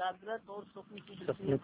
जागृत और स्वप्न की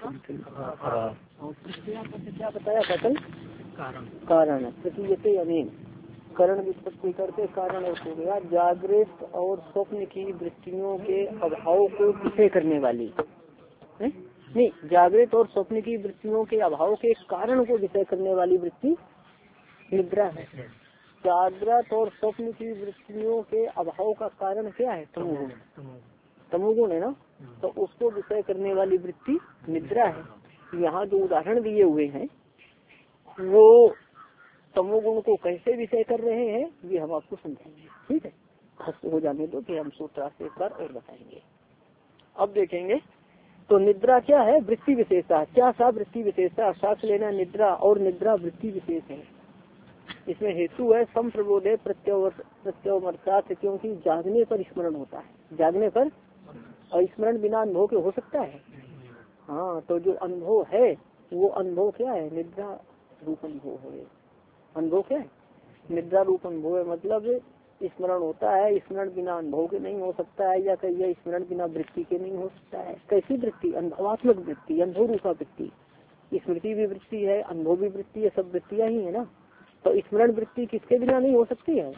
क्या बताया था कल? कारण प्रतीयते अनेन करण विपत्ति करके कारण और हो गया। जागृत और स्वप्न की वृत्तियों के अभाव को विषय करने वाली नहीं, जागृत और स्वप्न की वृत्तियों के अभाव के कारण को विषय करने वाली वृत्ति निद्रा है। जागृत और स्वप्न की वृत्तियों के अभाव का कारण क्या है? तमोगुण। तमोगुण है ना, तो उसको विषय करने वाली वृत्ति निद्रा है। यहाँ जो उदाहरण दिए हुए हैं वो तमोगुण को कैसे विषय कर रहे हैं ये हम आपको समझाएंगे। ठीक है, खस्त हो जाने दो कि हम सूत्र से एक बार और बताएंगे। अब देखेंगे तो निद्रा क्या है? वृत्ति विशेषता। क्या सा वृत्ति विशेषता? साक्ष लेना निद्रा और निद्रा वृत्ति विशेष है। इसमें हेतु है संप्रबोधे प्रत्यवमर्शात, क्योंकि जागने पर स्मरण होता है। जागने पर और स्मरण बिना अनुभव के हो सकता है? हाँ, तो जो अनुभव है वो अनुभव क्या है? निद्रा रूप अनुभव है। अनुभव क्या है? निद्रा रूप अनुभव है। मतलब स्मरण होता है, स्मरण बिना अनुभव के नहीं हो सकता है, या कहिए स्मरण बिना वृत्ति के नहीं हो सकता है। कैसी वृत्ति? अनुभवात्मक वृत्ति, अनुभव रूपा वृत्ति। स्मृति भी वृत्ति है, अनुभव भी वृत्ति है, सब वृत्तियां ही है ना। तो स्मरण वृत्ति किसके बिना नहीं हो सकती है?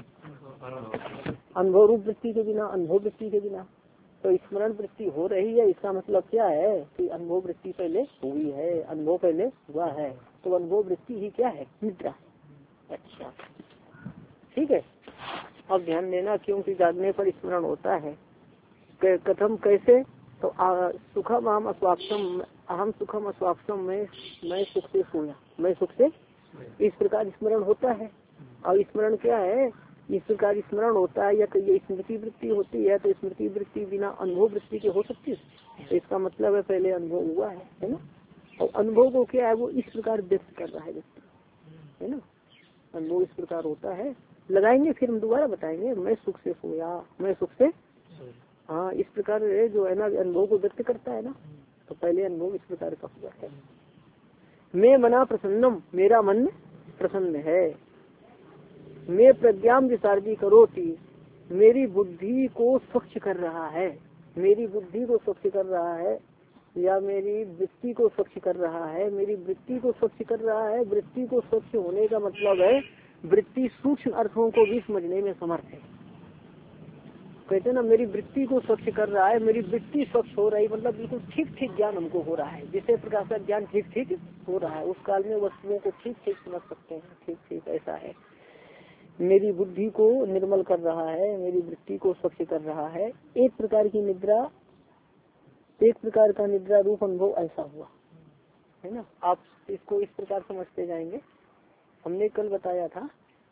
अनुभव रूप वृत्ति के बिना, अनुभव वृत्ति के बिना। तो स्मरण वृत्ति हो रही है, इसका मतलब क्या है कि अनुभव वृत्ति पहले हुई है, अनुभव पहले हुआ है। तो अनुभव वृत्ति ही क्या है? निद्रा। अच्छा, ठीक है। अब ध्यान देना, क्योंकि जागने पर स्मरण होता है। कथम कैसे? तो सुखम अहम अस्वाक्षम, अहम सुखम अस्वाक्षम, मैं सुख से सोया, मैं सुख से, इस प्रकार स्मरण होता है। और स्मरण क्या है? इस प्रकार स्मरण होता है, या ये स्मृति वृत्ति होती है। तो स्मृति वृत्ति बिना अनुभव वृत्ति के हो सकती है? तो इसका मतलब है पहले अनुभव हुआ है ना। और अनुभव को क्या है? वो इस प्रकार व्यक्त कर रहा है व्यक्ति, है ना। अनुभव इस प्रकार होता है। लगाएंगे फिर हम दोबारा बताएंगे। मैं सुख से सोया, मैं सुख से, हाँ, इस प्रकार जो है ना अनुभव को व्यक्त करता है ना। तो पहले अनुभव इस प्रकार का हुआ है। मैं मना प्रसन्नम, मेरा मन प्रसन्न है। मैं प्रज्ञाम विसार्जी करोति, मेरी बुद्धि को स्वच्छ कर रहा है। मेरी बुद्धि को स्वच्छ कर रहा है, या मेरी वृत्ति को स्वच्छ कर रहा है। मेरी वृत्ति को स्वच्छ कर रहा है। वृत्ति को स्वच्छ होने का मतलब है वृत्ति सूक्ष्म अर्थों को भी समझने में समर्थ है। कहते ना, मेरी वृत्ति को स्वच्छ कर रहा है, मेरी वृत्ति स्वच्छ हो रही, मतलब बिल्कुल ठीक ठीक ज्ञान हमको हो रहा है। जिसे प्रकार का ज्ञान ठीक ठीक हो रहा है, उस काल में वस्तुओं को ठीक ठीक समझ सकते हैं। ठीक ठीक ऐसा है। मेरी बुद्धि को निर्मल कर रहा है, मेरी वृत्ति को स्वच्छ कर रहा है। एक प्रकार की निद्रा, एक प्रकार का निद्रा रूप अनुभव ऐसा हुआ है ना। आप इसको इस प्रकार समझते जाएंगे। हमने कल बताया था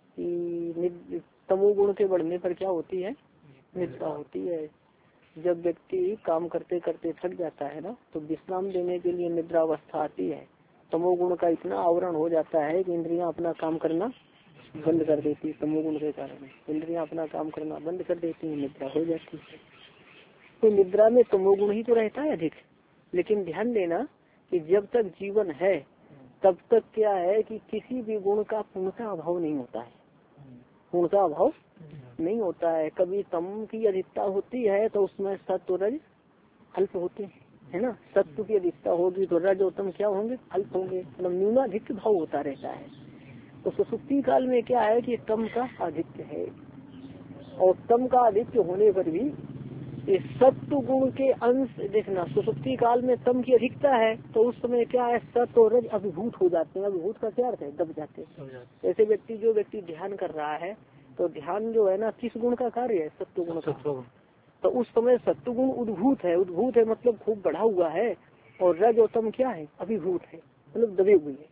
कि तमोगुण के बढ़ने पर क्या होती है? निद्रा होती है। जब व्यक्ति काम करते करते थक जाता है ना, तो विश्राम देने के लिए निद्रा अवस्था आती है। तमोगुण का इतना आवरण हो जाता है कि इंद्रियां अपना काम करना बंद कर देती है। तमोगुण के कारण इंद्रियां अपना काम करना बंद कर देती है, निद्रा हो जाती है। तो निद्रा में तमोगुण ही तो रहता है अधिक। लेकिन ध्यान देना कि जब तक जीवन है तब तक क्या है कि किसी भी गुण का पूर्णता अभाव नहीं होता है। पूर्णता अभाव नहीं होता है। कभी तम की अधिकता होती है तो उसमें सत्व रज अल्प होते हैं, है ना। सत्व की अधिकता होगी तो रज और तम क्या होंगे? अल्प होंगे। मतलब न्यूनाधिक्य भाव होता रहता है। तो सुसुप्ति काल में क्या है कि तम का आधिक्य है, और तम का आधिक्य होने पर भी इस सत्व गुण के अंश देखना। सुसुप्ति काल में तम की अधिकता है तो उस समय क्या है? सत्व और रज अभिभूत हो जाते हैं। अभिभूत का क्या अर्थ है? दब जाते हैं। ऐसे व्यक्ति, जो व्यक्ति ध्यान कर रहा है, तो ध्यान जो है ना किस गुण का कार्य है? सत्व गुण का। तो उस समय सत्व गुण उद्भूत है। उद्भूत है मतलब खूब बढ़ा हुआ है। और रज और तम क्या है? अभिभूत है, मतलब दबे हुए है।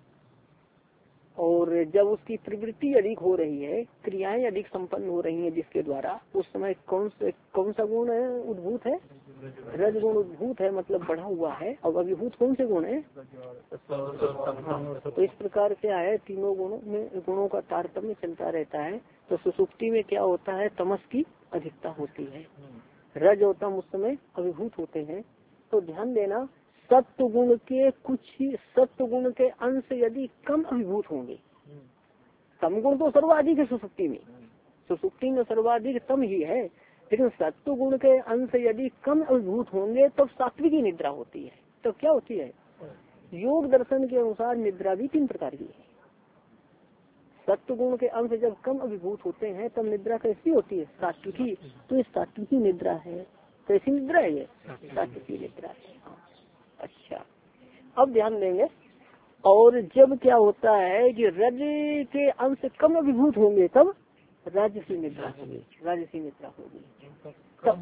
और जब उसकी प्रवृत्ति अधिक हो रही है, क्रियाएं अधिक संपन्न हो रही हैं जिसके द्वारा, उस समय कौन सा गुण है? उद्भूत है, रज गुण उद्भूत है, मतलब बढ़ा हुआ है। और अभिभूत कौन से गुण है? तो इस प्रकार से है, तीनों गुणों का तारतम्य चलता रहता है। तो सुसुप्ति में क्या होता है? तमस की अधिकता होती है, रज और तम उस समय अभिभूत होते हैं। तो ध्यान देना, सत्व गुण के कुछ ही, सत्व गुण के अंश यदि कम अभिभूत होंगे, तम गुण तो सर्वाधिक है सुसुप्ति में। सुसुप्ति में सर्वाधिक तम ही है, लेकिन सत्व गुण के अंश यदि कम अभिभूत होंगे तब सात्विकी निद्रा होती है। तो क्या होती है? योग दर्शन के अनुसार निद्रा भी 3 प्रकार की है। सत्व गुण के अंश जब कम अभिभूत होते हैं तब निद्रा कैसी होती है? सात्विकी। तो ये सात्विकी निद्रा है। कैसी निद्रा है ये? सात्विकी निद्रा है। अच्छा, अब ध्यान देंगे। और जब क्या होता है कि रज के अंश कम अभिभूत होंगे तब राजसी निद्रा होगी। राजसी निद्रा होगी तब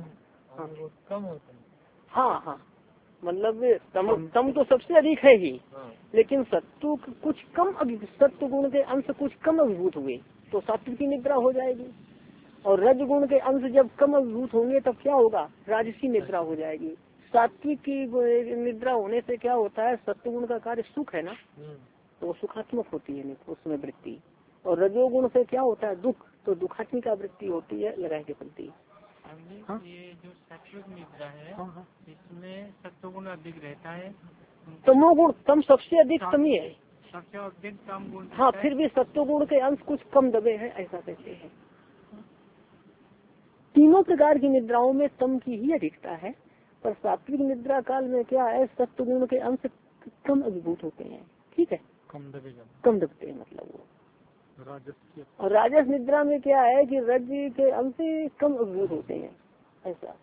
हाँ, मतलब तम तो सबसे अधिक है ही, लेकिन सत्व कुछ कम सत्व गुण के अंश कुछ कम अभिभूत हुए तो सात्विकी निद्रा हो जाएगी। और रज गुण के अंश जब कम अभिभूत होंगे तब क्या होगा? राजसी निद्रा हो जाएगी। सात्विक की निद्रा होने से क्या होता है? सत्व गुण का कार्य सुख है ना, तो वो सुखात्मक होती है उसमें वृत्ति। और रजोगुण से क्या होता है? दुख, तो दुखात्मिका वृत्ति होती है लगाए के प्रति। हाँ? ये जो सात्विक निद्रा है, हाँ, इसमें सत्वगुण अधिक रहता है। तमोगुण तम सबसे अधिक तमी है, सबसे अधिक कम गुण। हाँ, फिर भी सत्वगुण के अंश कुछ कम दबे हैं, ऐसा कहते हैं। तीनों प्रकार की निद्राओं में तम की ही अधिकता है, पर सात्विक निद्रा काल में क्या है? सत्वगुण के अंश कम अभिभूत होते हैं। ठीक है, कम दबते हैं मतलब वो। और राजस निद्रा में क्या है कि रज के अंश कम अभिभूत होते हैं, ऐसा।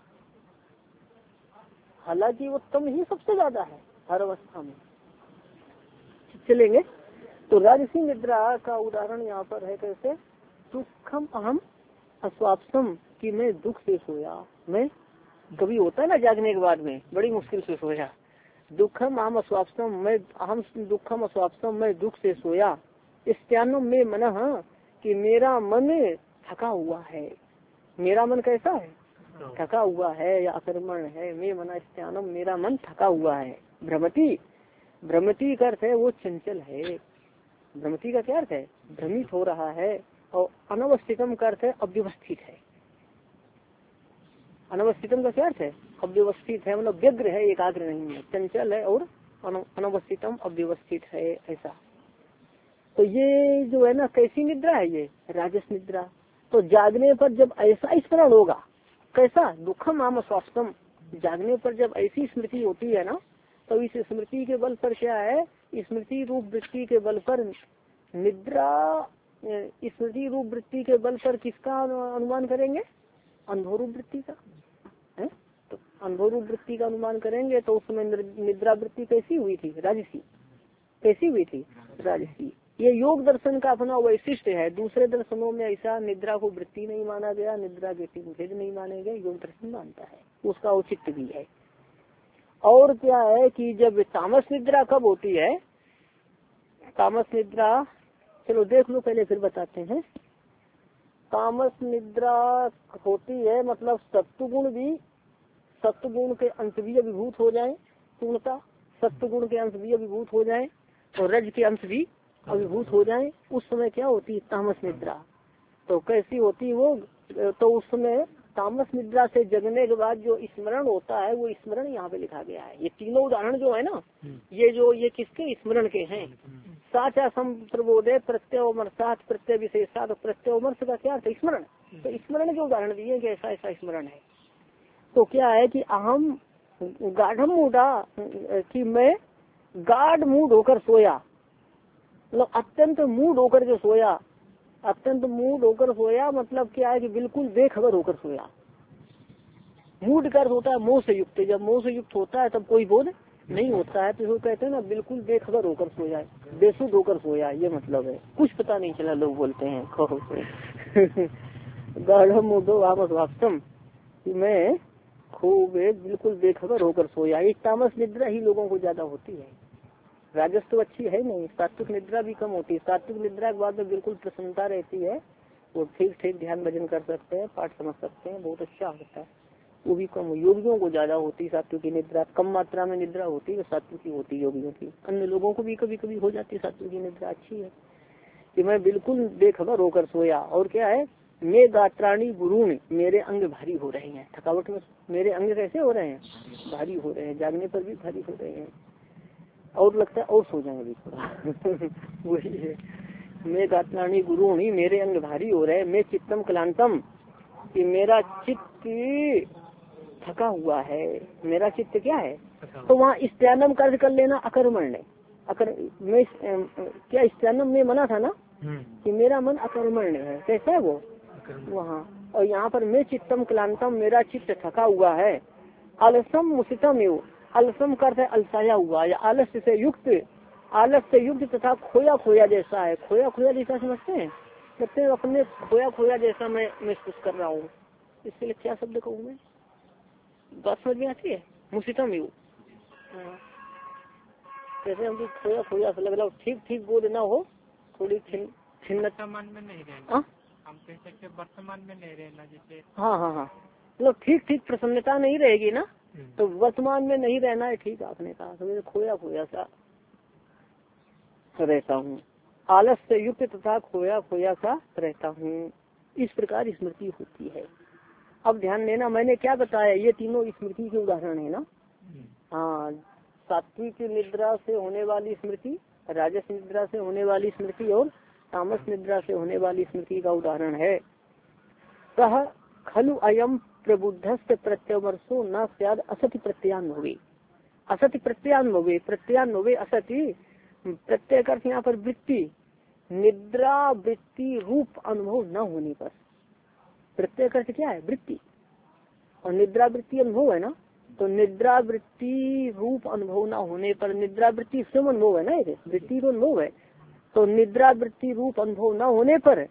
हालांकि वो तम ही सबसे ज्यादा है हर अवस्था में। चलेंगे तो राजसी निद्रा का उदाहरण यहाँ पर है कैसे? दुखम अहम अस्वाप्सम, कि मैं दुख से सोया। मैं कभी होता है ना जागने के बाद में बड़ी मुश्किल से सोया। दुखम अहम अस्वाप्सम, मैं अहम दुखम अस्वाप्सम, मैं दुख से सोया। स्त्यानम में मन, कि मेरा मन थका हुआ है। मेरा मन कैसा है? थका हुआ है या अकर्मण है। मैं मना स्त्यानम, मेरा मन थका हुआ है। भ्रमति, भ्रमति का अर्थ है वो चंचल है। भ्रमति का क्या अर्थ है? भ्रमित हो रहा है। और अनवस्थितम का अर्थ है अव्यवस्थित है। अनवस्थितम का क्या अर्थ है? अव्यवस्थित है, मतलब व्यग्र है, एकाग्र नहीं है, चंचल है और अनवस्थितम अव्यवस्थित है, ऐसा। तो ये जो है ना, कैसी निद्रा है ये? राजस निद्रा। तो जागने पर जब ऐसा स्मरण होगा, कैसा? दुखम आम स्वास्थ्यम, जागने पर जब ऐसी स्मृति होती है ना, तो इस स्मृति के बल पर क्या है? स्मृति रूप वृत्ति के बल पर निद्रा, स्मृति रूप वृत्ति के बल पर किसका अनुमान करेंगे? अनुभवरूप वृत्ति का है। तो अनुभवरूप वृत्ति का अनुमान करेंगे तो उसमें निद्रा वृत्ति कैसी हुई थी? राजसी। कैसी हुई थी? राजसी। ये योग दर्शन का अपना वैशिष्ट है। दूसरे दर्शनों में ऐसा निद्रा को वृत्ति नहीं माना गया, निद्रा के 3 भेद नहीं माने गए, योग दर्शन मानता है, उसका औचित्य भी है। और क्या है कि जब तामस निद्रा कब होती है? तामस निद्रा, चलो देख लो पहले फिर बताते हैं। तामस निद्रा होती है मतलब सत्वगुण के अंश भी अभिभूत हो जाए, पूर्णता सत्वगुण के अंश भी अभिभूत हो जाए और रज के अंश भी अभिभूत हो जाए। उस समय क्या होती है? तामस निद्रा। तो कैसी होती वो? तो उस समय तामस निद्रा से जगने के बाद जो स्मरण होता है वो स्मरण यहाँ पे लिखा गया है। ये तीनों उदाहरण जो है ना, ये किसके स्मरण के हैं? साचा संप्रबोधे प्रत्यय प्रत्यय विशेषात, प्रत्यय का क्या अर्थ? स्मरण। तो स्मरण के उदाहरण दिए कि ऐसा ऐसा स्मरण है। तो क्या है कि अहम गाढ़ मूढ़ा, कि मैं गाढ़ मूड होकर सोया, मतलब अत्यंत मूड होकर के सोया। अत्यंत मूड होकर सोया मतलब क्या है कि बिल्कुल बेखबर होकर सोया। मूड का अर्थ होता है मोह से युक्त। जब मोह से युक्त होता है तब कोई बोध नहीं होता है, तो इसको कहते हैं ना बिल्कुल बेखबर होकर सोया, बेसुध होकर सोया, ये मतलब है। कुछ पता नहीं चला, लोग बोलते हैं खो गाढ़ मूडो वास्तव, मैं खूब बिल्कुल बेखबर होकर सोया। ये तामस निद्रा ही लोगों को ज्यादा होती है। राजस तो अच्छी है नहीं, सात्विक निद्रा भी कम होती है। सात्विक निद्रा के बाद में बिल्कुल प्रसन्नता रहती है, वो ठीक ठीक ध्यान भजन कर सकते हैं, पाठ समझ सकते हैं, बहुत अच्छा होता है। वो भी कम, योगियों को ज्यादा होती है सात्विक की निद्रा। कम मात्रा में निद्रा होती है सात्विक की होती है योगियों की। अन्य लोगों को भी कभी कभी हो जाती है सात्विक की निद्रा। अच्छी है कि मैं बिल्कुल बेखबर होकर सोया। और क्या है? मैं गात्राणी गुरुण, मेरे अंग भारी हो रहे हैं। थकावट में मेरे अंग कैसे हो रहे हैं? भारी हो रहे हैं, जागने पर भी भारी हो रहे हैं। और लगता है और सो जाएंगे भी थोड़ा वही है। मैं गात्राणी गुरुणी, मेरे अंग भारी हो रहे हैं। मैं चित्तम क्लांतम, कि मेरा चित्त कि थका हुआ है, मेरा चित्त क्या है। तो वहाँ स्त्यानम कर्ज कर लेना अकर्मण्य। मैं क्या स्त्यानम में मना था ना कि मेरा मन अकर्मण्य है, कैसा है वो वहाँ। और यहाँ पर मैं चित्तम क्लांतम, मेरा चित्त थका हुआ है। आलसम मुसितम एवं, आलसम का अर्थ है अलसाया हुआ या आलस्य से युक्त, आलस से युक्त तथा खोया खोया जैसा है। खोया खोया जैसा समझते हैं, कहते हैं अपने खोया खोया जैसा मैं महसूस कर रहा हूँ। इसके लिए क्या शब्द कहूँ मैं, बात समझ में आती है। मुसितम एवं कैसे हम खोया खोया लग रहा हो, ठीक ठीक बोध ना हो, थोड़ी खिन्नता मन में नहीं रहना, हम कह सकते वर्तमान में नहीं रहना जैसे। हाँ हाँ हाँ, मतलब ठीक ठीक प्रसन्नता नहीं रहेगी ना, तो वर्तमान में नहीं रहना है, ठीक आपने कहा। तो खोया खोया सा रहता हूँ, आलस से युक्त तथा खोया खोया सा रहता हूँ, इस प्रकार स्मृति होती है। अब ध्यान देना, मैंने क्या बताया, ये तीनों स्मृति के उदाहरण है ना। हाँ, सात्विक निद्रा से होने वाली स्मृति, राजस निद्रा से होने वाली स्मृति और तामस निद्रा से होने वाली स्मृति का उदाहरण है। सह खलु अयम प्रबुद्धस्य प्रत्यवर्षो न स्याद असति प्रत्यान्भवे। असति प्रत्यान्भवे, प्रत्यान्भवे असति, प्रत्यय अर्थ यहाँ पर वृत्ति, निद्रा वृत्ति रूप अनुभव न होने पर। प्रत्यय अर्थ क्या है, वृत्ति, और निद्रा वृत्ति अनुभव है ना। तो निद्रा वृत्ति रूप अनुभव न होने पर, निद्रा वृत्ति स्वयं अनुभव है ना, ये वृत्ति तो अनुभव है। तो निद्रा वृत्ति रूप अनुभव न होने पर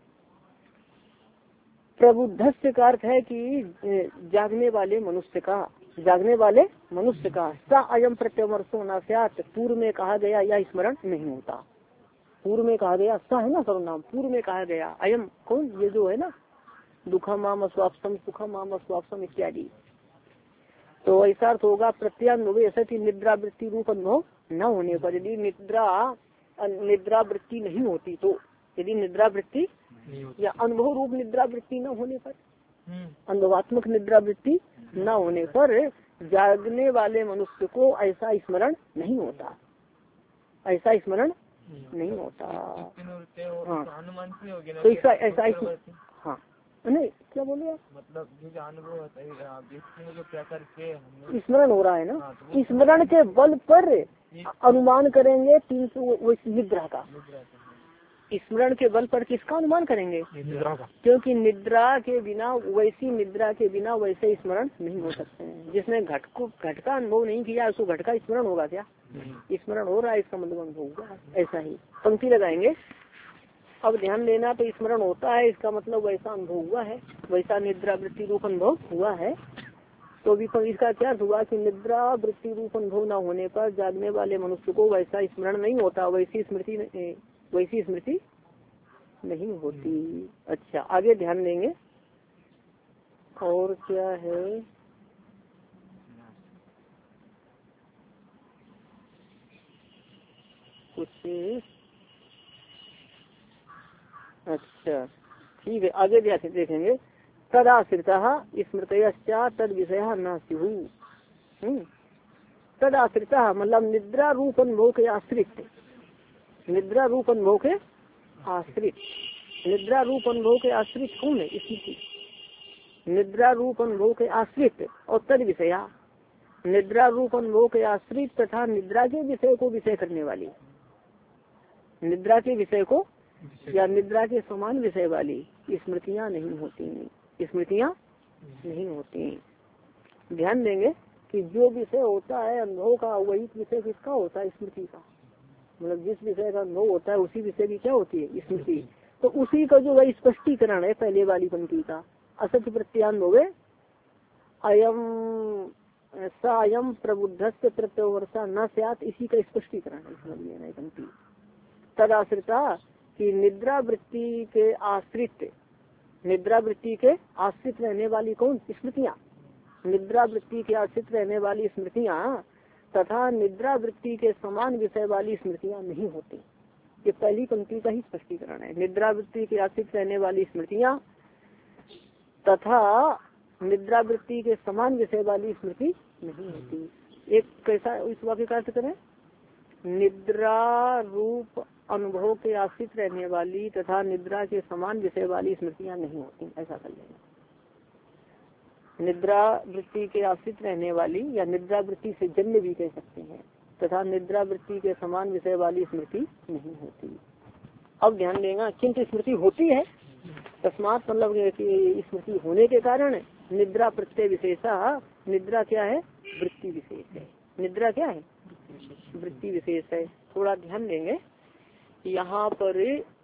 प्रबुद्धस्य का अर्थ है कि जागने वाले मनुष्य का, जागने वाले मनुष्य का। स अयम प्रत्यवर्षो न स्यात्, पूर्व में कहा गया यह स्मरण नहीं होता। पूर्व में कहा गया, स है ना सर्वनाम, पूर्व में कहा गया अयम कौन, ये जो है ना, दुखम माम अस्वाप्सम सुखम माम अस्वाप्सम इत्यादि। तो ऐसा अर्थ होगा प्रत्यान्भवे असति, निद्रा वृत्ति रूप अनुभव न होने पर। यदि निद्रा वृत्ति नहीं होती तो, यदि निद्रा वृत्ति या अनुभव रूप निद्रा वृत्ति न होने पर, अनुभवात्मक निद्रा वृत्ति न होने पर जागने वाले मनुष्य को ऐसा स्मरण नहीं होता, ऐसा स्मरण नहीं होता। हाँ, तो ऐसा हाँ नहीं, क्या बोले आप, मतलब जो अनुभव जो क्या करके स्मरण हो रहा है ना, स्मरण के बल पर अनुमान करेंगे 300 निद्रा का। स्मरण के बल पर किसका अनुमान करेंगे, निद्रा का, क्योंकि निद्रा के बिना, वैसी निद्रा के बिना वैसे स्मरण नहीं हो सकते हैं। जिसने घट का अनुभव नहीं किया उसको घट का स्मरण होगा क्या, स्मरण हो रहा है, इसका मतलब अनुभव होगा। ऐसा ही पंक्ति लगाएंगे। अब ध्यान देना, तो स्मरण होता है, इसका मतलब वैसा अनुभव हुआ है, वैसा निद्रा वृत्ति रूप अनुभव हुआ है। तो इसका क्या हुआ कि निद्रा वृत्ति रूप अनुभव न होने पर जागने वाले मनुष्य को वैसा स्मरण नहीं होता, वैसी स्मृति नहीं होती। अच्छा, आगे ध्यान देंगे और क्या है, कुछ अच्छा ठीक है, आगे देखेंगे। तदाश्रिता स्मृतयश्चा तद विषय न स्युः। तदाश्रिता मतलब निद्रा रूप अनुभव के आश्रित, निद्रा रूप अनुभव के आश्रित, निद्रा रूप अनुभव के आश्रित कौन है, स्मृति। निद्रा रूप अनुभव के आश्रित और तद विषया, निद्रा रूप अनुभव के आश्रित तथा निद्रा के विषय को विषय करने वाली, निद्रा के विषय को या निद्रा के समान विषय वाली स्मृतियाँ नहीं होती, स्मृतियाँ नहीं होती। ध्यान देंगे कि जो विषय होता है अनुभव का, वही विषय किसका होता है, स्मृति का। मतलब जिस विषय का अनुभव होता है उसी विषय की क्या होती है, स्मृति। तो उसी का जो वही स्पष्टीकरण है पहले वाली पंक्ति का, असत्य प्रत्यान्भवे अयम सायम प्रबुद्धस्य प्रत्यवर्षा न स्यात्, इसी का स्पष्टीकरण है, समझ लेना पंक्ति। तदाश्रिता कि निद्रा वृत्ति के आश्रित, निद्रा वृत्ति के आश्रित रहने वाली कौन, स्मृतियाँ, निद्रा वृत्ति के आश्रित रहने वाली स्मृतियाँ तथा निद्रा वृत्ति के समान विषय वाली स्मृतियाँ नहीं होती। ये पहली पंक्ति का ही स्पष्टीकरण है। निद्रा वृत्ति के आश्रित रहने वाली स्मृतियाँ तथा निद्रा वृत्ति के समान विषय वाली स्मृति नहीं होती। एक कैसा इस वाक्य का अर्थ करें, निद्रा रूप अनुभव के आश्रित रहने वाली तथा निद्रा के समान विषय वाली स्मृतियाँ नहीं होती, ऐसा कर लेना। निद्रा वृत्ति के आश्रित रहने वाली या निद्रा वृत्ति से जन्य भी कह सकते हैं, तथा निद्रा वृत्ति के समान विषय वाली स्मृति नहीं होती। अब ध्यान देगा, किंतु स्मृति होती है, तस्मात मतलब कि स्मृति होने के कारण निद्रा प्रत्यय विशेषा, निद्रा क्या है, वृत्ति विशेष है। निद्रा क्या है, वृत्ति विशेष है। थोड़ा ध्यान देंगे, यहाँ पर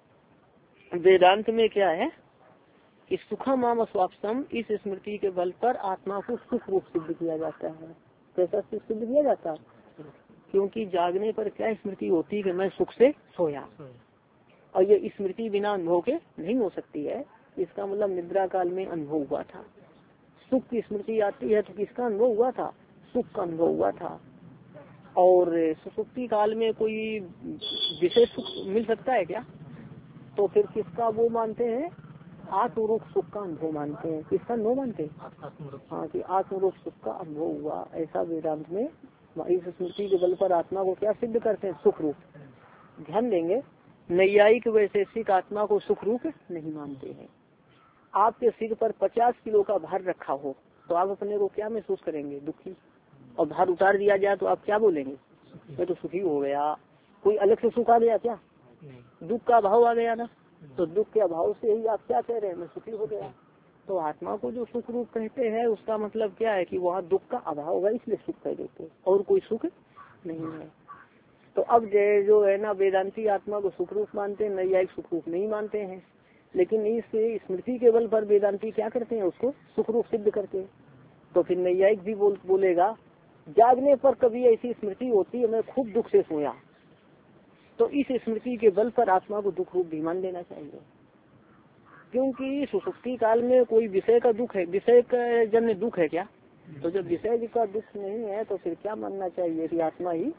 वेदांत में क्या है कि सुखम स्वापसम, इस स्मृति के बल पर आत्मा को सुख रूप सिद्ध किया जाता है। कैसा सिद्ध किया जाता है? क्योंकि जागने पर क्या स्मृति होती है कि मैं सुख से सोया, और ये स्मृति बिना अनुभव के नहीं हो सकती है। इसका मतलब निद्रा काल में अनुभव हुआ था। सुख की स्मृति आती है तो किसका अनुभव हुआ था? सुख का अनुभव हुआ था। और सुसुप्ति काल में कोई विशेष सुख मिल सकता है क्या? तो फिर किसका वो मानते हैं? आत्मरूप सुख का अनुभव मानते हैं। किसका अनुभव मानते हैं? हाँ, कि आत्मरूप सुख का अनुभव हुआ, ऐसा वेदांत में इस स्मृति के बल पर आत्मा को क्या सिद्ध करते हैं? सुख रूप। ध्यान देंगे, नैयायिक वैशेषिक आत्मा को सुख रूप नहीं मानते हैं। आपके सिर पर 50 किलो का भार रखा हो तो आप अपने को क्या महसूस करेंगे? दुखी। और भार उतार दिया जाए तो आप क्या बोलेंगे? मैं तो सुखी हो गया। कोई अलग से सुख आ गया क्या? दुख का अभाव आ गया ना, तो दुख के अभाव से ही आप क्या कह रहे हैं? मैं सुखी हो गया। तो आत्मा को जो सुख रूप कहते हैं उसका मतलब क्या है कि वहाँ दुख का अभाव होगा, इसलिए सुख कह देते, और कोई सुख नहीं है। तो अब जो है ना, वेदांती आत्मा को सुख रूप मानते हैं, नैयायिक सुख रूप नहीं मानते हैं। लेकिन इस स्मृति के बल पर वेदांती क्या करते हैं? उसको सुख रूप सिद्ध करते हैं। तो फिर नैयायिक भी बोलेगा जागने पर कभी ऐसी स्मृति होती है मैं खूब दुख से सोया, तो इस स्मृति के बल पर आत्मा को दुख रूप भी मान लेना चाहिए। क्योंकि सुसुप्ति काल में कोई विषय का दुख है, विषय का जन्य दुख है क्या? तो जब विषय का दुख नहीं है तो फिर क्या मानना चाहिए कि आत्मा ही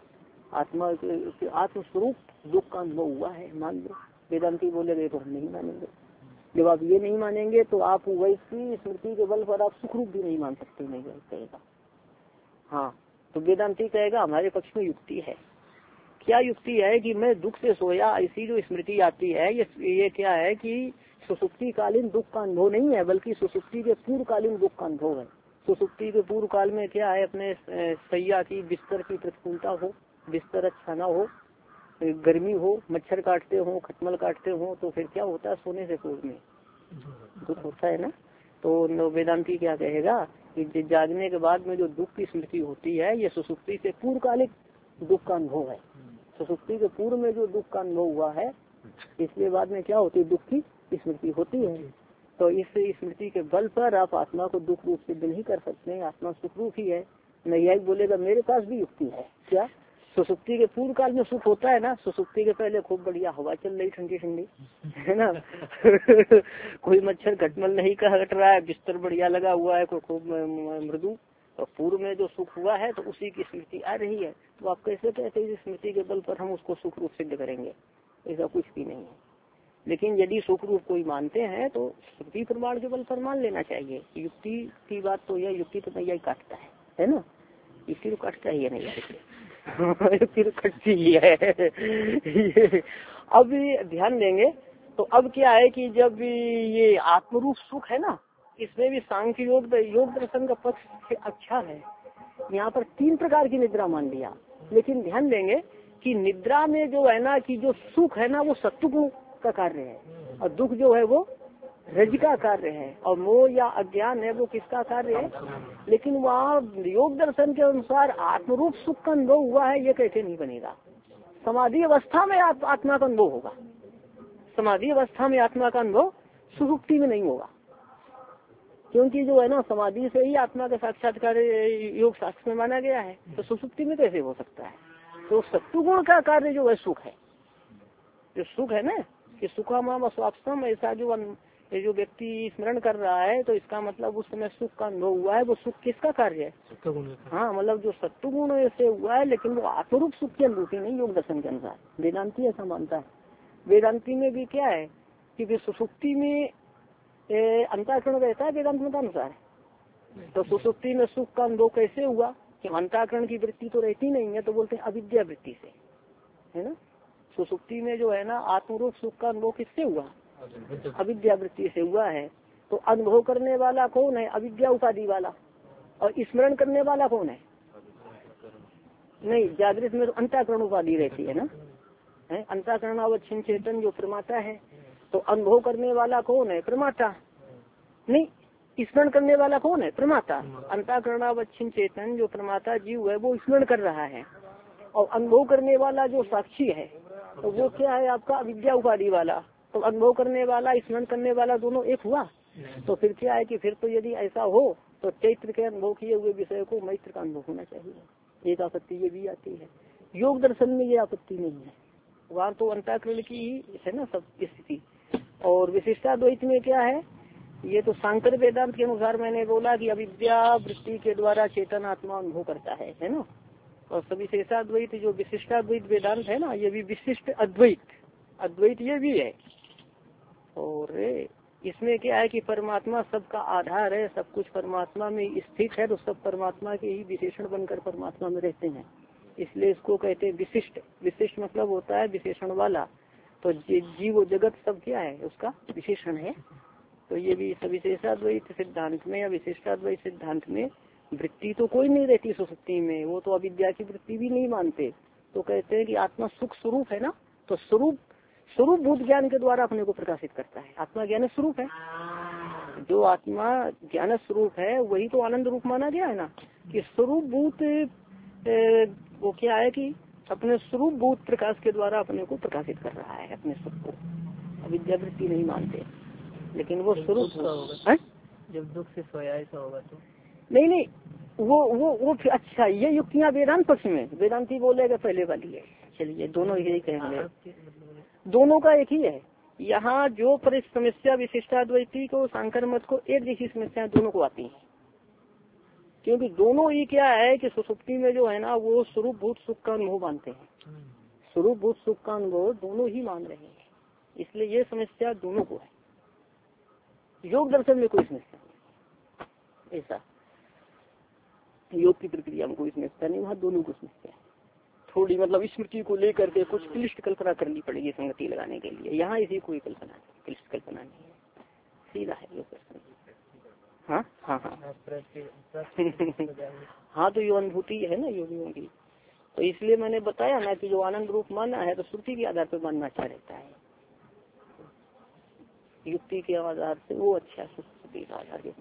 आत्मस्वरूप दुख का अनुभव हुआ है, मान लो। वेदांती बोले तो हम नहीं मानेंगे। जब आप ये नहीं मानेंगे तो आप वैसी स्मृति के बल पर आप सुख रूप भी नहीं मान सकते, नहीं कहेगा। हाँ, तो वेदांती कहेगा हमारे पक्ष में युक्ति है। क्या युक्ति है? कि मैं दुख से सोया, ऐसी जो स्मृति आती है ये क्या है कि सुसुप्ति कालीन दुख का अनुभव नहीं है, बल्कि सुसुप्ति के पूर्व कालीन दुख का अनुभव है। सुसुप्ति के पूर्व काल में क्या है, अपने सैया की बिस्तर की प्रतिकूलता हो, बिस्तर अच्छा ना हो, गर्मी हो, मच्छर काटते हो, खटमल काटते हो, तो फिर क्या होता है? सोने से पूर्व में दुख होता है ना। तो वेदांती क्या कहेगा कि जागने के बाद में जो दुख की स्मृति होती है ये सुसुप्ति से पूर्वकालिक दुख का अनुभव है। सुसुप्ति के पूर्व में जो दुख का अनुभव हुआ है, इसलिए बाद में क्या होती है? दुख की स्मृति होती है। तो इस स्मृति के बल पर आप आत्मा को दुख रूप सिद्ध नहीं कर सकते, आत्मा सुख रूप ही है। नैयायिक बोलेगा मेरे पास भी युक्ति है। क्या? सुसुप्ति के पूर्व काल में सुख होता है ना, सुसुप्ति के पहले खूब बढ़िया हवा चल रही ठंडी ठंडी, है ना। कोई मच्छर घटमल नहीं कट रहा है, बिस्तर बढ़िया लगा हुआ है, कोई खूब मृदु। तो पूर्व में जो सुख हुआ है तो उसी की स्मृति आ रही है। तो आप कैसे कहते हैं स्मृति के बल पर हम उसको सुख रूप सिद्ध करेंगे? ऐसा कुछ भी नहीं है। लेकिन यदि सुख रूप कोई मानते हैं तो श्रुति प्रमाण के बल पर मान लेना चाहिए। युक्ति की बात तो यह, युक्ति तो नैयायिक काटता है ना, युक्ति तो काटता ही है नैयायिक, युक्ति तो कटती ही है। अब ध्यान देंगे, तो अब क्या है कि जब ये आत्मरूप सुख है ना, इसमें भी सांख्य योग दर्शन का पक्ष अच्छा है। यहाँ पर 3 प्रकार की निद्रा मान लिया। लेकिन ध्यान देंगे कि निद्रा में जो है ना, कि जो सुख है ना वो सत्वगुण का कार्य है, और दुख जो है वो रज का कार्य है, और मोह या अज्ञान है वो किसका कार्य है? लेकिन वहाँ योग दर्शन के अनुसार आत्मरूप सुख का अनुभव हुआ है, ये कैसे नहीं बनेगा? समाधि अवस्था में आत्मा का अनुभव होगा। समाधि अवस्था में आत्मा का अनुभव सुसुप्ति में नहीं होगा, क्योंकि जो है ना समाधि से ही आत्मा का साक्षात्कार योग शास्त्र में माना गया है। तो सुसुप्ति में कैसे हो सकता है? तो सत्वगुण का कार्य जो है सुख है। जो सुख है ना कि सुखामाम स्वापसम, ऐसा जो व्यक्ति स्मरण कर रहा है तो इसका मतलब उस समय सुख का अनुभव हुआ है। वो सुख किसका कार्य है? हाँ, मतलब जो सत्वगुण से हुआ है, लेकिन वो आत्मरूप सुख की अनुभूति नहीं योग दर्शन के अनुसार। वेदांती ऐसा मानता है। वेदांती में भी क्या है कि सुसुप्ति में अंतःकरण रहता है वेदांत मत अनुसार। तो सुसुप्ति में सुख का अनुभव कैसे हुआ? कि अंतःकरण की वृत्ति तो रहती नहीं है, तो बोलते हैं अविद्या वृत्ति से, है ना। सुसुप्ति में जो है ना आत्मरूप सुख का अनुभव किससे हुआ? अविद्या वृत्ति से हुआ है। तो अनुभव करने वाला कौन है? अविद्या उपाधि वाला। और स्मरण करने वाला कौन है? नहीं, जागृत में तो अंतःकरण उपाधि रहती है ना, है अंतःकरण अवच्छिन्न चेतन जो प्रमाता है। तो अनुभव करने वाला कौन है? प्रमाता। नहीं, स्मरण करने वाला कौन है? प्रमाता। अंतःकरण अवच्छिन्न चेतन जो प्रमाता जीव है वो स्मरण कर रहा है, और अनुभव करने वाला जो साक्षी है तो वो क्या है? आपका अविद्या उपाधि वाला। तो अनुभव करने वाला स्मरण करने वाला दोनों एक हुआ। तो फिर क्या है कि फिर तो यदि ऐसा हो तो चैत्र के अनुभव किए हुए विषय को मैत्र का अनुभव होना चाहिए। एक आपत्ति ये भी आती है। योग दर्शन में ये आपत्ति नहीं है, वहाँ तो अंतःकरण की ही है ना सब स्थिति। और विशिष्टाद्वैत में क्या है? ये तो सांकर वेदांत के अनुसार मैंने बोला कि अविद्या वृत्ति के द्वारा चेतन आत्मा अनुभव करता है ना। और सविशेषाद्वैत जो विशिष्टाद्वैत वेदांत है ना, ये भी विशिष्ट अद्वैत ये भी है। और इसमें क्या है कि परमात्मा सबका आधार है, सब कुछ परमात्मा में स्थित है, तो सब परमात्मा के ही विशेषण बनकर परमात्मा में रहते हैं, इसलिए इसको कहते हैं विशिष्ट। विशिष्ट मतलब होता है विशेषण वाला। तो जीव जगत सब क्या है? उसका विशेषण है। तो ये भी सविशेषाद्वैत सिद्धांत में या विशिष्टाद्वैत सिद्धांत में वृत्ति तो कोई नहीं रहती सुसुप्ति में, वो तो अविद्या की वृत्ति भी नहीं मानते। तो कहते हैं कि आत्मा सुख स्वरूप है ना, तो स्वरूप भूत ज्ञान के द्वारा अपने को प्रकाशित करता है। आत्मा ज्ञान स्वरूप है, जो आत्मा ज्ञान स्वरूप है वही तो आनंद रूप माना गया है ना, कि स्वरूप भूत वो क्या है कि अपने स्वरूप भूत प्रकाश के द्वारा अपने को प्रकाशित कर रहा है, अपने सुख को। अविद्या वृत्ति नहीं मानते, लेकिन वो स्वरूप है। जब दुख से सोया ऐसा होगा तो नहीं, वो अच्छा, ये युक्तियाँ वेदांत पक्ष में वेदांती बोलेगा पहले वाली है। चलिए दोनों यही कहेंगे, दोनों का एक ही है। यहाँ जो समस्या विशिष्टाद्वैती को सांकर मत को एक जैसी समस्याएं दोनों को आती हैं, क्योंकि दोनों ही क्या है कि सुसुप्ति में जो है ना वो स्वरूप भूत सुख का अनुभव मानते हैं, स्वरूप भूत सुख का अनुभव दोनों ही मान रहे हैं, इसलिए ये समस्या दोनों को है। योग दर्शन में कोई समस्या नहीं, ऐसा योग की प्रक्रिया में कोई समस्या नहीं, वहाँ दोनों को समस्या है। थोड़ी मतलब स्मृति को लेकर के कुछ क्लिष्ट कल्पना करनी पड़ेगी संगति लगाने के लिए, यहाँ इसी कोई कल्पना नहीं, क्लिष्ट कल्पना नहीं है, सीधा है योग दर्शन। हाँ हाँ हाँ हाँ, तो ये अनुभूति है ना योगियों की। तो इसलिए मैंने बताया ना कि जो आनंद रूप माना है तो श्रुति के आधार पर मानना अच्छा रहता है, युक्ति के आधार से वो अच्छा है, श्रुति के आधार के।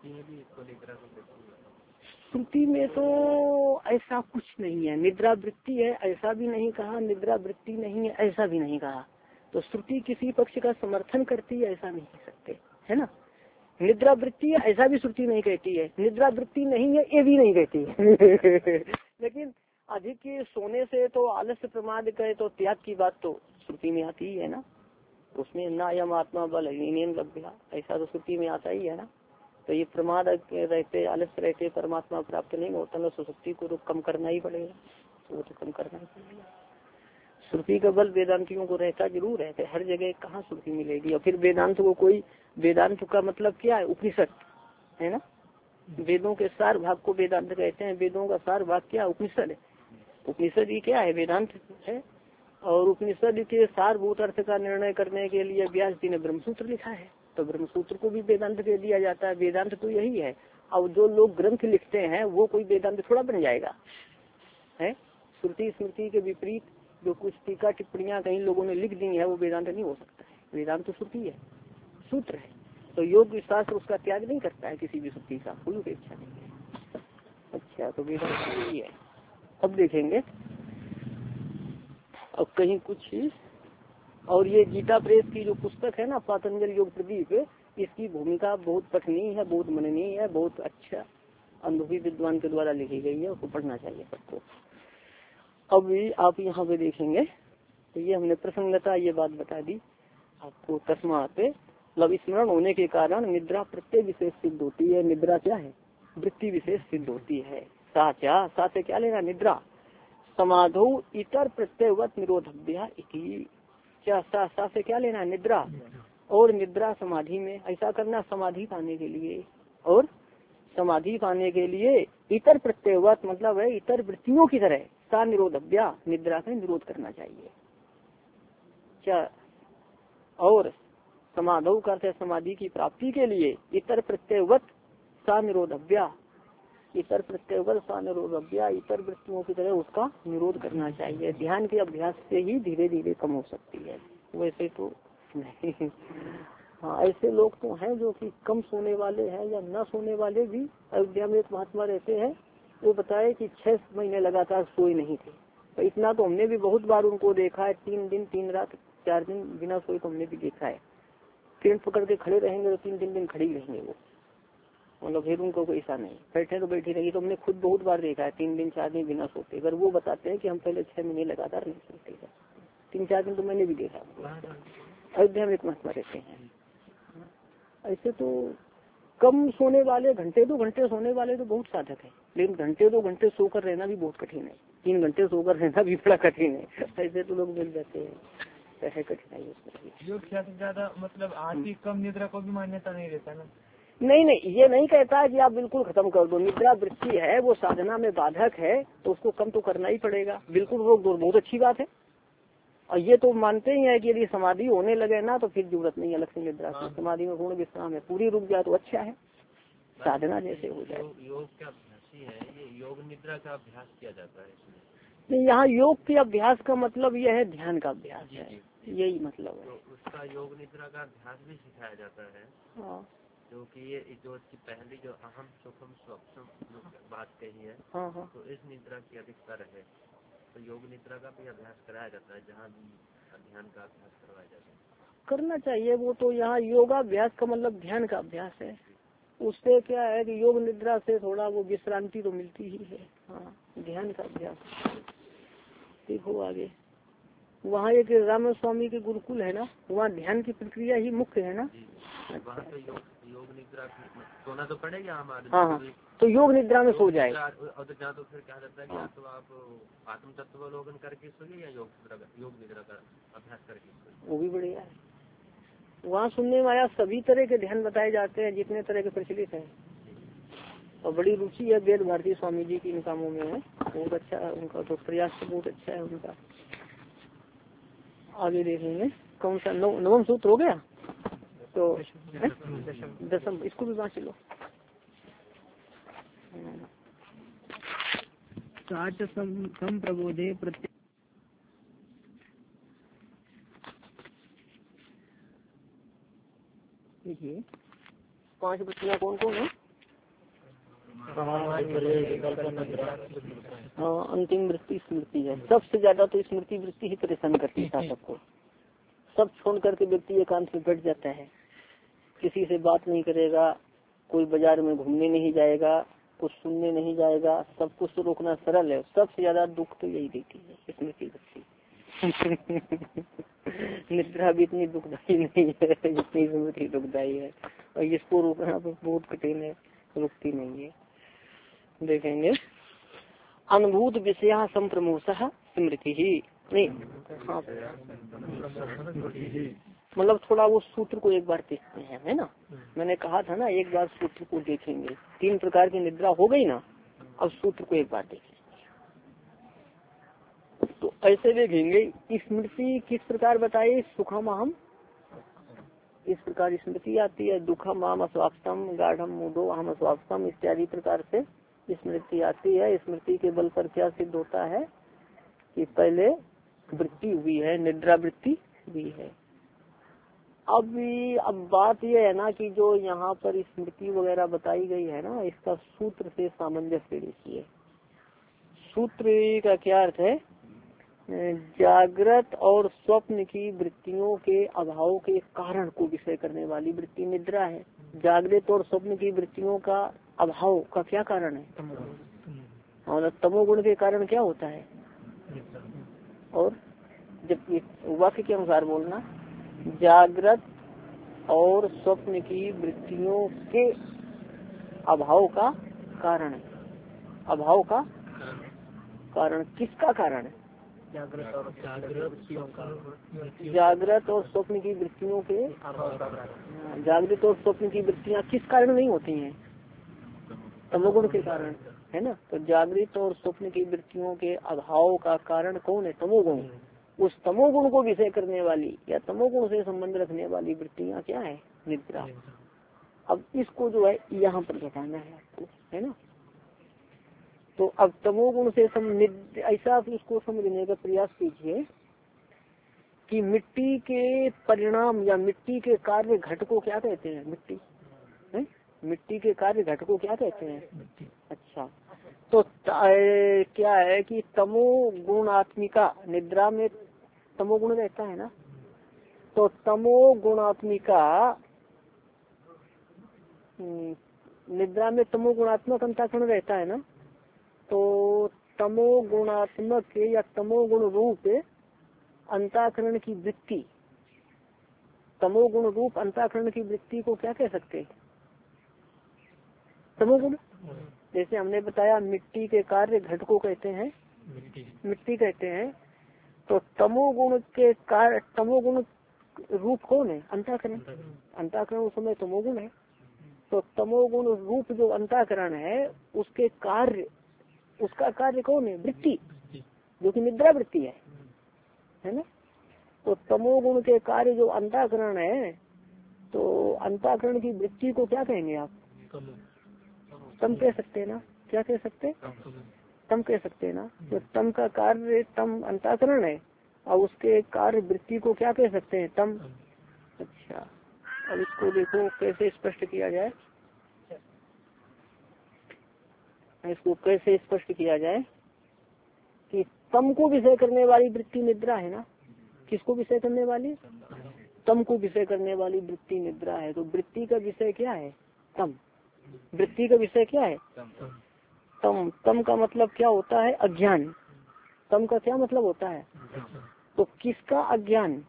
श्रुति में तो ऐसा कुछ नहीं है, निद्रा वृत्ति है ऐसा भी नहीं कहा, निद्रा वृत्ति नहीं है ऐसा भी नहीं कहा। तो श्रुति किसी पक्ष का समर्थन करती है ऐसा नहीं कह सकते, है ना। निद्रा वृत्ति है ऐसा भी श्रुति नहीं कहती है, निद्रा वृत्ति नहीं है ये भी नहीं कहती है लेकिन अधिक सोने से तो आलस्य प्रमाद कहे तो त्याग की बात तो श्रुति में आती ही है ना, उसमें ना यम आत्मा बल लभ्या ऐसा तो श्रुति में आता ही है ना। तो ये प्रमाद रहते आलस्य रहते परमात्मा प्राप्त नहीं होता, ना सुसुप्ति को तो कम करना ही पड़ेगा, तो वो तो कम करना ही पड़ेगा। श्रुति का बल वेदांतियों को रहता जरूर है, हर जगह कहाँ श्रुति मिलेगी। और फिर वेदांत को कोई, वेदांत का मतलब क्या है? उपनिषद है ना, वेदों के सार भाग को वेदांत कहते हैं। वेदों का सार भाग क्या? उपनिषद है। उपनिषद ही क्या है? वेदांत है। और उपनिषद के सारभूत अर्थ का निर्णय करने के लिए व्यास जी ने ब्रह्मसूत्र लिखा है, तो ब्रह्मसूत्र को भी वेदांत कह दिया जाता है। वेदांत तो यही है। अब जो लोग ग्रंथ लिखते हैं वो कोई वेदांत थोड़ा बन जाएगा, है। श्रुति स्मृति के विपरीत जो कुछ टीका टिप्पणियां कहीं लोगों ने लिख दी है वो वेदांत नहीं हो सकता है। वेदांत तो श्रुति है, सूत्र है। तो योग शास्त्र उसका त्याग नहीं करता है, किसी भी श्रुति का कोई अपेक्षा नहीं है। अच्छा, तो वेदांत यही है। अब देखेंगे अब कहीं कुछ, और ये गीता प्रेस की जो पुस्तक है ना पातंजल योग प्रदीप, इसकी भूमिका बहुत पठनीय है, बहुत मननीय है, बहुत अच्छा अनुभवी विद्वान के द्वारा लिखी गई है, उसको पढ़ना चाहिए सबको। अब आप यहाँ पे देखेंगे तो ये हमने प्रसंगता ये बात बता दी आपको। तस्मात मतलब स्मरण होने के कारण निद्रा प्रत्यय विशेष सिद्ध होती है। निद्रा क्या है? वृत्ति विशेष सिद्ध होती है। साचा सा से क्या लेना? निद्रा। समाधौ इतर प्रत्ययवत निरोधव्या इति। क्या सा से क्या लेना? निद्रा। और निद्रा समाधि में ऐसा करना समाधि पाने के लिए, और समाधि पाने के लिए इतर प्रत्ययवत मतलब है इतर वृत्तियों की तरह सा निरोधव्या निद्रा का निरोध करना चाहिए। क्या? और समाधौ करते समाधि की प्राप्ति के लिए इतर प्रत्ययवत सा निरोधव्या, इतर प्रत्ययवत सा निरोधव्या, इतर वृत्तियों की तरह उसका निरोध करना चाहिए। ध्यान के अभ्यास से ही धीरे धीरे कम हो सकती है, वैसे तो नहीं। हाँ, ऐसे लोग तो हैं जो कि कम सोने वाले हैं या न सोने वाले भी। अयोध्या में एक महात्मा रहते हैं, वो बताए कि 6 महीने लगातार सोए नहीं थे। तो इतना तो हमने भी बहुत बार उनको देखा है, 3 दिन 3 रात 4 दिन बिना सोए तो हमने भी देखा है। ट्रेन पकड़ के खड़े रहेंगे तो 3 दिन खड़े ही रहेंगे वो, मतलब फिर उनको कोई ऐसा नहीं, बैठे तो बैठी रहेगी। तो हमने खुद बहुत बार देखा है 3 दिन 4 दिन बिना सोते। अगर वो बताते हैं कि हम पहले 6 महीने लगातार नहीं सोते थे, 3-4 दिन तो मैंने भी देखा। अयोध्या में एक महात्मा रहते हैं। ऐसे तो कम सोने वाले, घंटे 2 घंटे सोने वाले तो बहुत साधक है, लेकिन घंटे 2 घंटे सोकर रहना भी बहुत कठिन है। 3 घंटे सोकर रहना भी बड़ा कठिन है। ऐसे तो लोग मिल जाते हैं, ऐसे कठिनाई उसमें। योग ज्यादा मतलब आधी कम निद्रा को भी मान्यता नहीं रहता ना। नहीं नहीं, ये नहीं कहता कि आप बिल्कुल खत्म कर दो। निद्रा वृत्ति है, वो साधना में बाधक है, तो उसको कम तो करना ही पड़ेगा। बिल्कुल रोक दो, बहुत अच्छी बात है। और ये तो मानते ही है कि यदि समाधि होने लगे ना तो फिर जरूरत नहीं अलग से निद्रा की। समाधि में पूर्ण विश्राम है, पूरी रुक जाए तो अच्छा है, साधना जैसे हो जाए। योग का अभ्यास ही है ये, योग निद्रा का अभ्यास किया जाता है इसमें। नहीं, यहाँ योग के अभ्यास का मतलब यह है ध्यान का अभ्यास है, यही मतलब है। तो उसका योग निद्रा का अभ्यास भी सिखाया जाता है। हाँ, जो कि ये जो पहली जो अहम सुखम स्वप्न बात कही है, हाँ हाँ, तो इस निद्रा की अधिकतर है। तो योग निद्रा का भी अभ्यास कराया जाता है, जहाँ ध्यान का अभ्यास करवाया जाता है। करना चाहिए वो तो। यहाँ योगाभ्यास का मतलब ध्यान का अभ्यास है। उससे क्या है कि योग निद्रा से थोड़ा वो विश्रांति तो मिलती ही है। हाँ, ध्यान का अभ्यास। देखो आगे, वहाँ एक राम स्वामी के गुरुकुल है ना, वहाँ ध्यान की प्रक्रिया ही मुख्य है ना। वहाँ तो योग निद्रा सोना तो पड़ेगा हमारे। हाँ, तो योग निद्रा में सो जाए। और जहाँ तो फिर क्या रहता है कि तो आप आत्म तत्वावलोकन करके सोइए या योग निद्रा का अभ्यास करके सोइए, वो भी बढ़िया है। वहाँ सुनने में आया सभी तरह के ध्यान बताए जाते हैं जितने तरह के प्रचलित हैं, और बड़ी रुचि है वेद भारती स्वामी जी की इन कामों में है। बहुत अच्छा है उनका, तो प्रयास तो बहुत अच्छा है उनका। आगे देखेंगे कौन सा नवम सूत्र हो गया, तो दसम, इसको भी बाँच लो। प्रबोधे प्रत्यय, देखिए 5 वृत्तियाँ कौन कौन है। हाँ, अंतिम वृत्ति स्मृति है। सबसे ज्यादा तो स्मृति वृत्ति ही परेशान करती है सबको। सब छोड़ करके व्यक्ति एकांत में बैठ जाता है, किसी से बात नहीं करेगा, कोई बाजार में घूमने नहीं जाएगा, कुछ सुनने नहीं जाएगा। सब कुछ तो रोकना सरल है, सबसे ज्यादा दुख तो यही देती है स्मृति वृत्ति। निद्रा भी इतनी दुखदायी नहीं है जितनी स्मृति दुखदायी है, और इसको रोकना तो बहुत कठिन है, रुकती नहीं है। देखेंगे अनुभूत विषय संप्रमोश स्मृति ही नहीं। हाँ, मतलब थोड़ा वो सूत्र को एक बार देखते हैं, है ना। मैंने कहा था ना एक बार सूत्र को देखेंगे। 3 प्रकार की निद्रा हो गई ना, अब सूत्र को एक बार देखेंगे। तो ऐसे देखेंगे स्मृति किस प्रकार बताइए। सुखम अहम, इस प्रकार स्मृति आती है। दुखम अहम अस्वास्थम, गाढ़म मुदो अहम अस्वास्थम इत्यादि प्रकार से स्मृति आती है। स्मृति के बल पर क्या सिद्ध होता है कि पहले वृत्ति हुई है, निद्रा वृत्ति हुई है। अब बात यह है ना कि जो यहाँ पर स्मृति वगैरह बताई गई है ना, इसका सूत्र से सामंजस्य देखिए। सूत्र का क्या अर्थ है। जागृत और स्वप्न की वृत्तियों के अभाव के कारण को विषय करने वाली वृत्ति निद्रा है। जागृत और स्वप्न की वृत्तियों का अभाव का क्या कारण है, और तमोगुण के कारण क्या होता है। और जब वाक्य के अनुसार बोलना, जागृत और स्वप्न की वृत्तियों के अभाव का कारण है। अभाव का कारण किसका कारण है। जागृत और स्वप्न की वृत्तियों के, जागृत और स्वप्न की वृत्तियाँ किस कारण नहीं होती हैं, तमोगुण के कारण, है ना। तो जागृत और स्वप्न की वृत्तियों के अभाव का कारण कौन है, तमोगुण। उस तमोगुण को विषय करने वाली या तमोगुण से संबंध रखने वाली वृत्तियाँ क्या है? निद्रा। अब इसको जो है यहाँ पर बताना है आपको, है ना। तो अब तमोगुण से ऐसा आप इसको समझने का प्रयास कीजिए कि मिट्टी के परिणाम या मिट्टी के कार्य घट को क्या कहते हैं? मिट्टी है? मिट्टी के कार्य घट को क्या कहते हैं? अच्छा, तो क्या है कि तमो गुणात्मिका निद्रा में तमोगुण रहता है ना, तो तमो गुणात्मिका निद्रा में तमो गुणात्मक अंतःकरण रहता है ना, तो तमो गुणात्मक या तमो गुण रूप अंतःकरण की वृत्ति, तमो गुण रूप अंतःकरण की वृत्ति को क्या कह सकते हैं? तमोगुण। जैसे हमने बताया मिट्टी के कार्य घट को कहते हैं मिट्टी कहते हैं, तो तमोगुण के कार्य तमोगुण रूप कौन है? अंतःकरण। अंतःकरण उस समय तमोगुण है, तो तमोगुण रूप जो अंतःकरण है उसके कार्य, उसका कार्य कौन है? वृत्ति, जो कि निद्रा वृत्ति है ना। तो तमोगुण के कार्य जो अंतःकरण है, तो अंतःकरण की वृत्ति को क्या कहेंगे आप? तम कह सकते हैं ना। क्या कह सकते हैं? तम कह सकते हैं ना। तो तम का कार्य तम अंतःकरण है और उसके कार्य वृत्ति को क्या कह सकते हैं? तम। अच्छा, अब इसको देखो कैसे स्पष्ट किया जाए, इसको कैसे स्पष्ट किया जाए कि तम को विषय करने वाली वृत्ति निद्रा है ना। किसको विषय करने वाली? तम को विषय करने वाली वृत्ति निद्रा है। तो वृत्ति का विषय क्या है? तम। वृत्ति का विषय क्या है? तम। तम का मतलब क्या होता है? अज्ञान। तम का क्या मतलब होता है? तो किसका अज्ञान?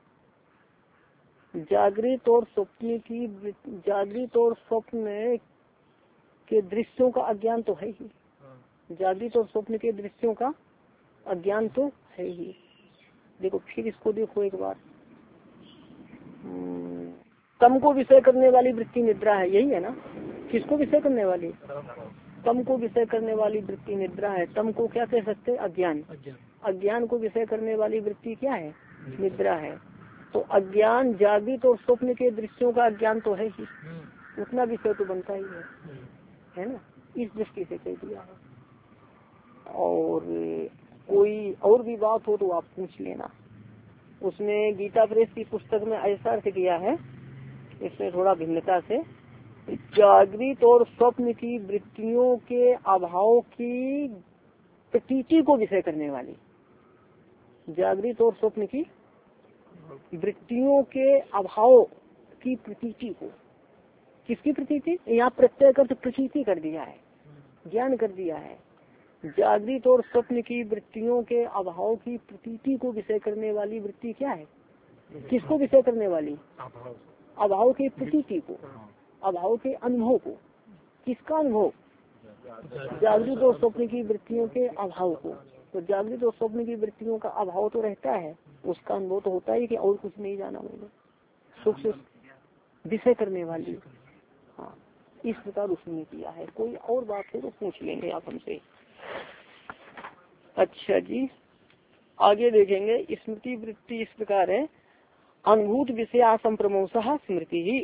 जागृत और स्वप्न की, जागृत और स्वप्न के दृश्यों का अज्ञान तो है ही। जागृत और स्वप्न के दृश्यों का अज्ञान तो है ही। देखो फिर इसको देखो एक बार, तम को विषय करने वाली वृत्ति निद्रा है, यही है ना। किसको विषय करने वाली? तम को विषय करने वाली वृत्ति निद्रा है। तम को क्या कह सकते हैं? अज्ञान। अज्ञान को विषय करने वाली वृत्ति क्या है? निद्रा है। तो अज्ञान, जागृत और स्वप्न के दृश्यों का अज्ञान तो है ही, उतना विषय तो बनता ही है ना। इस दृष्टि से कह दिया है। और कोई और भी बात हो तो आप पूछ लेना। उसमें गीता प्रेस की पुस्तक में ऐसा अर्थ किया है, इसमें थोड़ा भिन्नता से, जागृत और स्वप्न की वृत्तियों के अभाव की प्रतीति को विषय करने वाली, जागृत और स्वप्न की वृत्तियों के अभाव की प्रतीति को, किसकी प्रतीति? यहाँ प्रत्यय कर प्रतीति कर दिया है, ज्ञान कर दिया है। जागृत और स्वप्न की वृत्तियों के अभाव की प्रतीति को विषय करने वाली वृत्ति क्या है? किसको विषय करने वाली? अभाव के प्रतीति को, अभाव के अनुभव को। किसका अनुभव? जागृत और स्वप्न की वृत्तियों के अभाव को। तो जागृत और स्वप्न की वृत्तियों का अभाव तो रहता है, उसका अनुभव तो होता ही कि और कुछ नहीं जाना मैंने, सुख से विषय करने वाली। हाँ, इस प्रकार उसने किया है। कोई और बात है तो पूछ लेंगे आप हमसे। अच्छा जी, आगे देखेंगे। स्मृति वृत्ति इस प्रकार है, अनुभूत विषय असंप्रमोषः स्मृति ही।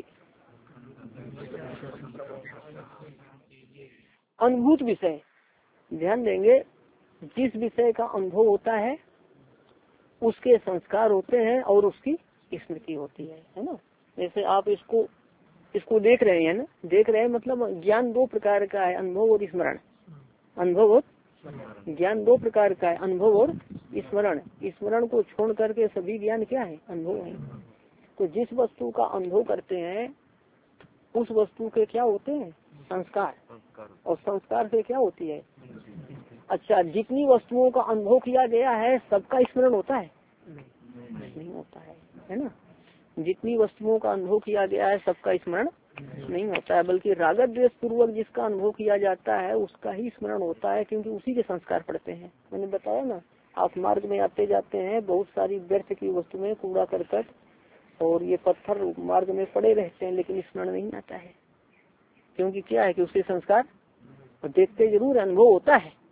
अनुभूत विषय, ध्यान देंगे, जिस विषय का अनुभव होता है उसके संस्कार होते हैं और उसकी स्मृति होती है ना। जैसे आप इसको देख रहे हैं ना, देख रहे हैं मतलब ज्ञान दो प्रकार का है, अनुभव और स्मरण। अनुभव और ज्ञान दो प्रकार का है, अनुभव और स्मरण। स्मरण को छोड़ करके सभी ज्ञान क्या है? अनुभव है। तो जिस वस्तु का अनुभव करते हैं उस वस्तु के क्या होते हैं? संस्कार, और संस्कार से क्या होती है? अच्छा, जितनी वस्तुओं का अनुभव किया गया है सबका स्मरण होता है? नहीं होता है ना। जितनी वस्तुओं का अनुभव किया गया है सबका स्मरण नहीं होता है, बल्कि राग द्वेष पूर्वक जिसका अनुभव किया जाता है उसका ही स्मरण होता है, क्योंकि उसी के संस्कार पड़ते हैं। मैंने बताया ना, आप मार्ग में आते जाते हैं, बहुत सारी व्यर्थ की वस्तुएं, कूड़ा करकट और ये पत्थर मार्ग में पड़े रहते हैं, लेकिन स्मरण नहीं आता है। क्योंकि क्या है कि उसके संस्कार देखते जरूर, अनुभव होता है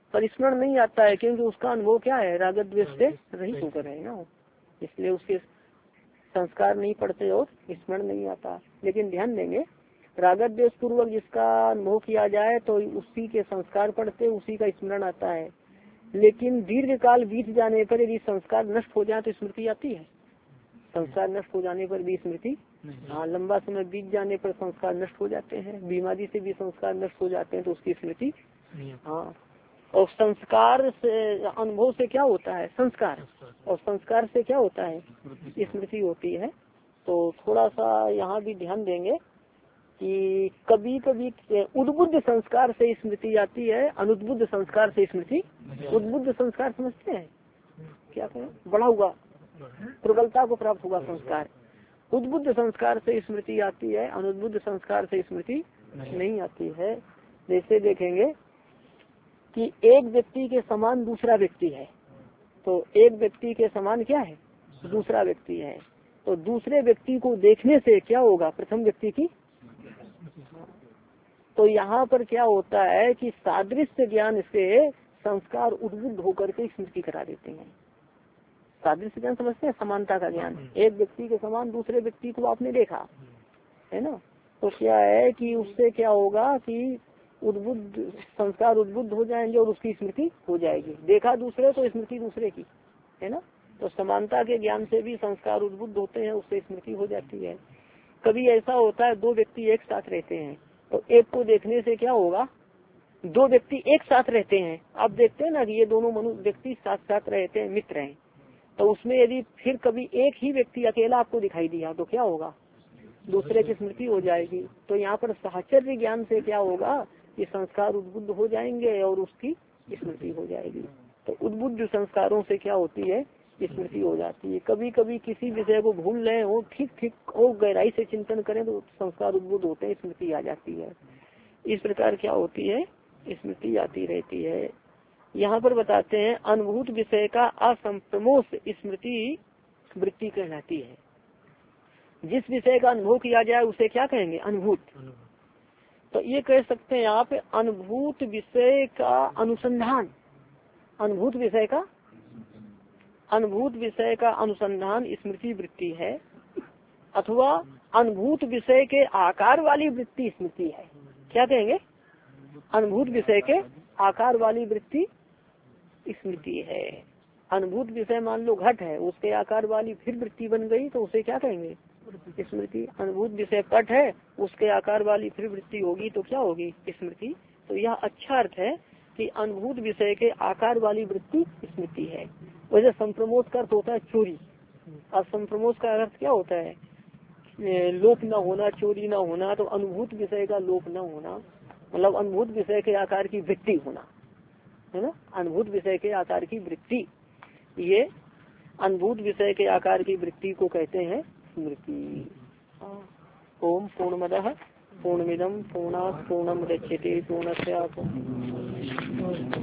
पर स्मरण नहीं आता है, क्योंकि उसका अनुभव क्या है, राग द्वेष से रहित होकर है ना, इसलिए उसके संस्कार नहीं पड़ते और स्मरण नहीं आता। लेकिन ध्यान देंगे, राग द्वेष पूर्वक जिसका अनुभव किया जाए तो उसी के संस्कार पड़ते, उसी का स्मरण आता है। लेकिन दीर्घ काल बीत जाने पर यदि संस्कार नष्ट हो जाए तो स्मृति आती है। संस्कार नष्ट हो जाने पर भी स्मृति, हाँ, लंबा समय बीत जाने पर संस्कार नष्ट हो जाते हैं, बीमारी से भी संस्कार नष्ट हो जाते हैं तो उसकी स्मृति, हाँ। और संस्कार से, अनुभव से क्या होता है, संस्कार, और संस्कार से क्या होता है, स्मृति होती है। तो थोड़ा सा यहाँ भी ध्यान देंगे कि कभी कभी उद्बुद्ध संस्कार से स्मृति आती है, अनुद्बुद्ध संस्कार से स्मृति। उद्बुद्ध संस्कार समझते हैं क्या कहें, बड़ा हुआ, प्रबलता को प्राप्त हुआ संस्कार। उद्बुद्ध संस्कार से स्मृति आती है, अनुद्बुद्ध संस्कार से स्मृति नहीं आती है। जैसे देखेंगे कि एक व्यक्ति के समान दूसरा व्यक्ति है, तो एक व्यक्ति के समान क्या है, दूसरा व्यक्ति है, तो दूसरे व्यक्ति को देखने से क्या होगा, प्रथम व्यक्ति की, तो यहाँ पर क्या होता है कि सादृश्य ज्ञान से संस्कार उद्बुद्ध होकर के स्मृति करा देते हैं। सादृश्य ज्ञान समझते हैं, समानता का ज्ञान। एक व्यक्ति के समान दूसरे व्यक्ति को आपने देखा है ना, तो क्या है कि उससे क्या होगा कि उद्बुद्ध संस्कार उद्बुद्ध हो जाएंगे और उसकी स्मृति हो जाएगी। देखा दूसरे तो स्मृति दूसरे की, है ना। तो समानता के ज्ञान से भी संस्कार उद्बुद्ध होते हैं, उससे स्मृति हो जाती है। कभी ऐसा होता है, दो व्यक्ति एक साथ रहते हैं, तो एक को देखने से क्या होगा, दो व्यक्ति एक साथ रहते हैं, आप देखते हैं ना कि ये दोनों मनुष्य व्यक्ति साथ साथ रहते हैं, मित्र हैं, तो उसमें यदि फिर कभी एक ही व्यक्ति अकेला आपको दिखाई दिया तो क्या होगा, दूसरे की स्मृति हो जाएगी। तो यहाँ पर साहचर्य ज्ञान से क्या होगा कि संस्कार उद्बुद्ध हो जाएंगे और उसकी स्मृति हो जाएगी। तो उद्बुद्ध संस्कारों से क्या होती है, स्मृति हो जाती है। कभी कभी किसी विषय को भूल रहे हो, ठीक ठीक और गहराई से चिंतन करें तो संस्कार उद्बुद्ध होते हैं, स्मृति आ जाती है। इस प्रकार क्या होती है, स्मृति आती रहती है। यहाँ पर बताते हैं अनुभूत विषय का असंप्रमोष स्मृति वृत्ति कहलाती है। जिस विषय का अनुभव किया जाए उसे क्या कहेंगे, अनुभूत। तो ये कह सकते हैं आप अनुभूत विषय का अनुसंधान, अनुभूत विषय का, अनुभूत विषय का अनुसंधान स्मृति वृत्ति है, अथवा अनुभूत विषय के आकार वाली वृत्ति स्मृति है। क्या कहेंगे, अनुभूत विषय के आकार वाली वृत्ति स्मृति है। अनुभूत विषय मान लो घट है, उसके आकार वाली फिर वृत्ति बन गई तो उसे क्या कहेंगे, स्मृति। अनुभूत विषय पट है, उसके आकार वाली फिर वृत्ति होगी तो क्या होगी, स्मृति। तो यह अच्छा अर्थ है कि अनुभूत विषय के आकार वाली वृत्ति स्मृति है। वैसे संप्रमोद का अर्थ होता है चोरी, और संप्रमोद का अर्थ क्या होता है, लोप न होना, चोरी न होना। तो अनुभूत विषय का लोप न होना मतलब अनुभूत विषय के आकार की वृत्ति होना, है ना। अनुभूत विषय के आकार की वृत्ति, ये अनुभूत विषय के आकार की वृत्ति को कहते हैं स्मृति। ओम पूर्णमदः पूर्णमिदं पूर्णात् पूर्णमुदच्यते पूर्णस्य